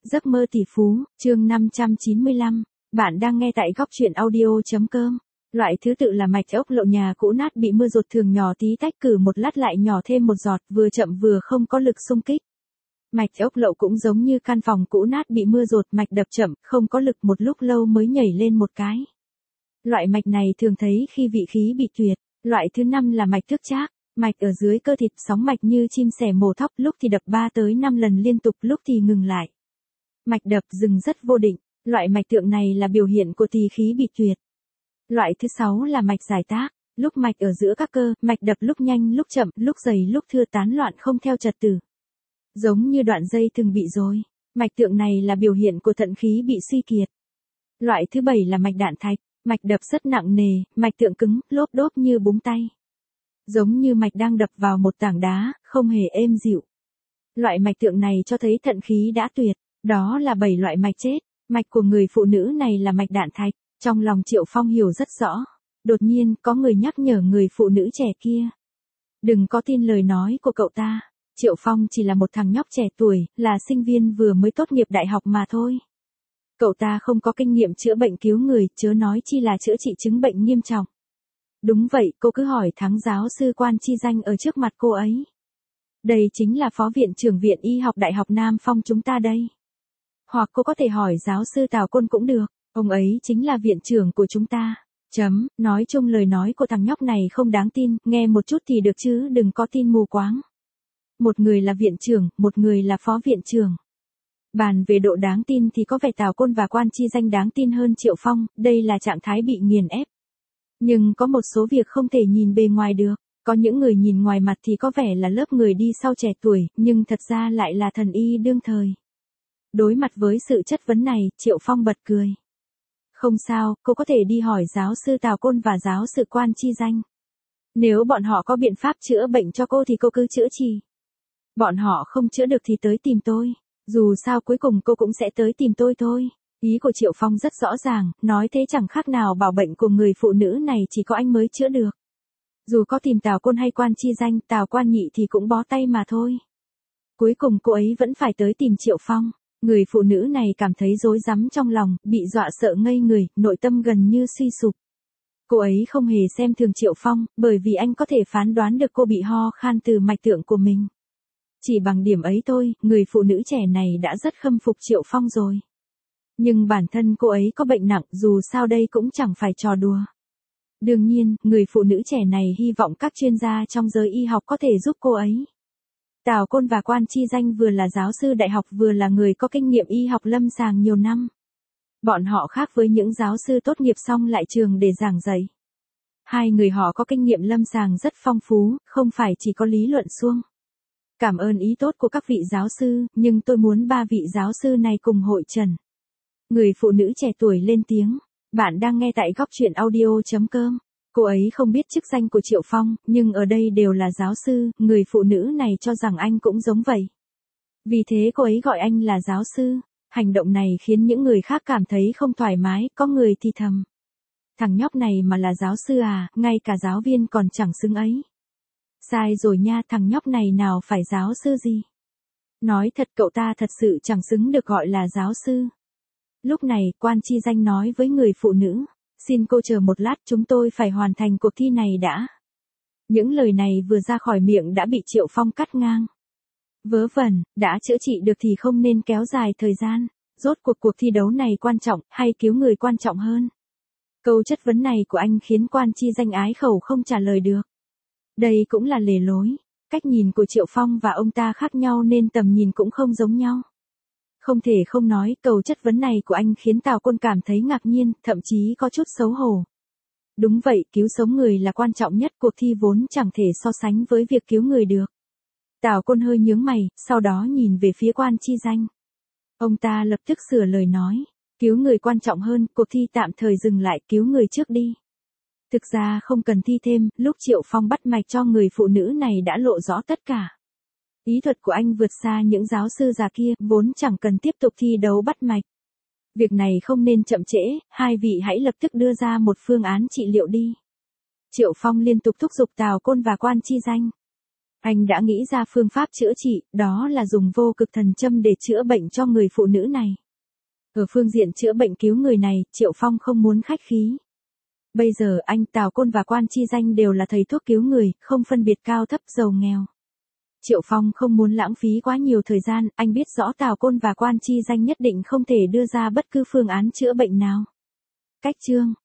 Giấc mơ tỷ phú, chương 595. Bạn đang nghe tại góc truyện audio.com. Loại thứ tự là mạch ốc lậu nhà cũ nát bị mưa dột thường nhỏ tí tách, cử một lát lại nhỏ thêm một giọt, vừa chậm vừa không có lực xung kích. Mạch ốc lậu cũng giống như căn phòng cũ nát bị mưa dột, mạch đập chậm, không có lực, một lúc lâu mới nhảy lên một cái. Loại mạch này thường thấy khi vị khí bị tuyệt. Loại thứ 5 là mạch thước trác. Mạch ở dưới cơ thịt, sóng mạch như chim sẻ mổ thóc, lúc thì đập 3 tới 5 lần liên tục, lúc thì ngừng lại. Mạch đập dừng rất vô định. Loại mạch tượng này là biểu hiện của tỳ khí bị tuyệt. Loại thứ 6 là mạch giải tác. Lúc mạch ở giữa các cơ, mạch đập lúc nhanh lúc chậm, lúc dày lúc thưa, tán loạn không theo trật tự. Giống như đoạn dây từng bị rối. Mạch tượng này là biểu hiện của thận khí bị suy kiệt. Loại thứ 7 là mạch đạn thạch. Mạch đập rất nặng nề, mạch tượng cứng, lốp đốp như búng tay. Giống như mạch đang đập vào một tảng đá, không hề êm dịu. Loại mạch tượng này cho thấy thận khí đã tuyệt. Đó là 7 loại mạch chết. Mạch của người phụ nữ này là mạch đạn thạch. Trong lòng Triệu Phong hiểu rất rõ. Đột nhiên có người nhắc nhở người phụ nữ trẻ kia. Đừng có tin lời nói của cậu ta. Triệu Phong chỉ là một thằng nhóc trẻ tuổi, là sinh viên vừa mới tốt nghiệp đại học mà thôi. Cậu ta không có kinh nghiệm chữa bệnh cứu người, chớ nói chi là chữa trị chứng bệnh nghiêm trọng. Đúng vậy, cô cứ hỏi thắng giáo sư Quan Chi Danh ở trước mặt cô ấy. Đây chính là phó viện trưởng Viện Y học Đại học Nam Phong chúng ta đây. Hoặc cô có thể hỏi giáo sư Tào Côn cũng được, ông ấy chính là viện trưởng của chúng ta. Nói chung lời nói của thằng nhóc này không đáng tin, nghe một chút thì được chứ đừng có tin mù quáng. Một người là viện trưởng, một người là phó viện trưởng. Bàn về độ đáng tin thì có vẻ Tào Côn và Quan Chi Danh đáng tin hơn Triệu Phong, đây là trạng thái bị nghiền ép. Nhưng có một số việc không thể nhìn bề ngoài được, có những người nhìn ngoài mặt thì có vẻ là lớp người đi sau trẻ tuổi, nhưng thật ra lại là thần y đương thời. Đối mặt với sự chất vấn này, Triệu Phong bật cười. Không sao, cô có thể đi hỏi giáo sư Tào Côn và giáo sư Quan Chi Danh. Nếu bọn họ có biện pháp chữa bệnh cho cô thì cô cứ chữa trị. Bọn họ không chữa được thì tới tìm tôi. Dù sao cuối cùng cô cũng sẽ tới tìm tôi thôi. Ý của Triệu Phong rất rõ ràng, nói thế chẳng khác nào bảo bệnh của người phụ nữ này chỉ có anh mới chữa được. Dù có tìm Tào Côn hay Quan Chi Danh, Tào Quan Nhị thì cũng bó tay mà thôi. Cuối cùng cô ấy vẫn phải tới tìm Triệu Phong. Người phụ nữ này cảm thấy rối rắm trong lòng, bị dọa sợ ngây người, nội tâm gần như suy sụp. Cô ấy không hề xem thường Triệu Phong, bởi vì anh có thể phán đoán được cô bị ho khan từ mạch tượng của mình. Chỉ bằng điểm ấy thôi, người phụ nữ trẻ này đã rất khâm phục Triệu Phong rồi. Nhưng bản thân cô ấy có bệnh nặng, dù sao đây cũng chẳng phải trò đùa. Đương nhiên, người phụ nữ trẻ này hy vọng các chuyên gia trong giới y học có thể giúp cô ấy. Tào Côn và Quan Chi Danh vừa là giáo sư đại học vừa là người có kinh nghiệm y học lâm sàng nhiều năm. Bọn họ khác với những giáo sư tốt nghiệp xong lại trường để giảng dạy. Hai người họ có kinh nghiệm lâm sàng rất phong phú, không phải chỉ có lý luận suông. Cảm ơn ý tốt của các vị giáo sư, nhưng tôi muốn 3 vị giáo sư này cùng hội trần. Người phụ nữ trẻ tuổi lên tiếng. Bạn đang nghe tại góc truyện audio.com. Cô ấy không biết chức danh của Triệu Phong, nhưng ở đây đều là giáo sư, người phụ nữ này cho rằng anh cũng giống vậy. Vì thế cô ấy gọi anh là giáo sư. Hành động này khiến những người khác cảm thấy không thoải mái, có người thì thầm. Thằng nhóc này mà là giáo sư à, ngay cả giáo viên còn chẳng xứng ấy. Sai rồi nha, thằng nhóc này nào phải giáo sư gì. Nói thật cậu ta thật sự chẳng xứng được gọi là giáo sư. Lúc này, Quan Chi Danh nói với người phụ nữ. Xin cô chờ một lát, chúng tôi phải hoàn thành cuộc thi này đã. Những lời này vừa ra khỏi miệng đã bị Triệu Phong cắt ngang. Vớ vẩn, đã chữa trị được thì không nên kéo dài thời gian. Rốt cuộc thi đấu này quan trọng, hay cứu người quan trọng hơn? Câu chất vấn này của anh khiến Quan Chi Danh ái khẩu không trả lời được. Đây cũng là lề lối. Cách nhìn của Triệu Phong và ông ta khác nhau nên tầm nhìn cũng không giống nhau. Không thể không nói, câu chất vấn này của anh khiến Tào Côn cảm thấy ngạc nhiên, thậm chí có chút xấu hổ. Đúng vậy, cứu sống người là quan trọng nhất, cuộc thi vốn chẳng thể so sánh với việc cứu người được. Tào Côn hơi nhướng mày, sau đó nhìn về phía Quan Chi Danh. Ông ta lập tức sửa lời nói, cứu người quan trọng hơn, cuộc thi tạm thời dừng lại, cứu người trước đi. Thực ra không cần thi thêm, lúc Triệu Phong bắt mạch cho người phụ nữ này đã lộ rõ tất cả. Ý thuật của anh vượt xa những giáo sư già kia, vốn chẳng cần tiếp tục thi đấu bắt mạch. Việc này không nên chậm trễ, hai vị hãy lập tức đưa ra một phương án trị liệu đi. Triệu Phong liên tục thúc giục Tào Côn và Quan Chi Danh. Anh đã nghĩ ra phương pháp chữa trị, đó là dùng vô cực thần châm để chữa bệnh cho người phụ nữ này. Ở phương diện chữa bệnh cứu người này, Triệu Phong không muốn khách khí. Bây giờ anh Tào Côn và Quan Chi Danh đều là thầy thuốc cứu người, không phân biệt cao thấp giàu nghèo. Triệu Phong không muốn lãng phí quá nhiều thời gian, anh biết rõ Tào Côn và Quan Chi Danh nhất định không thể đưa ra bất cứ phương án chữa bệnh nào. Cách chương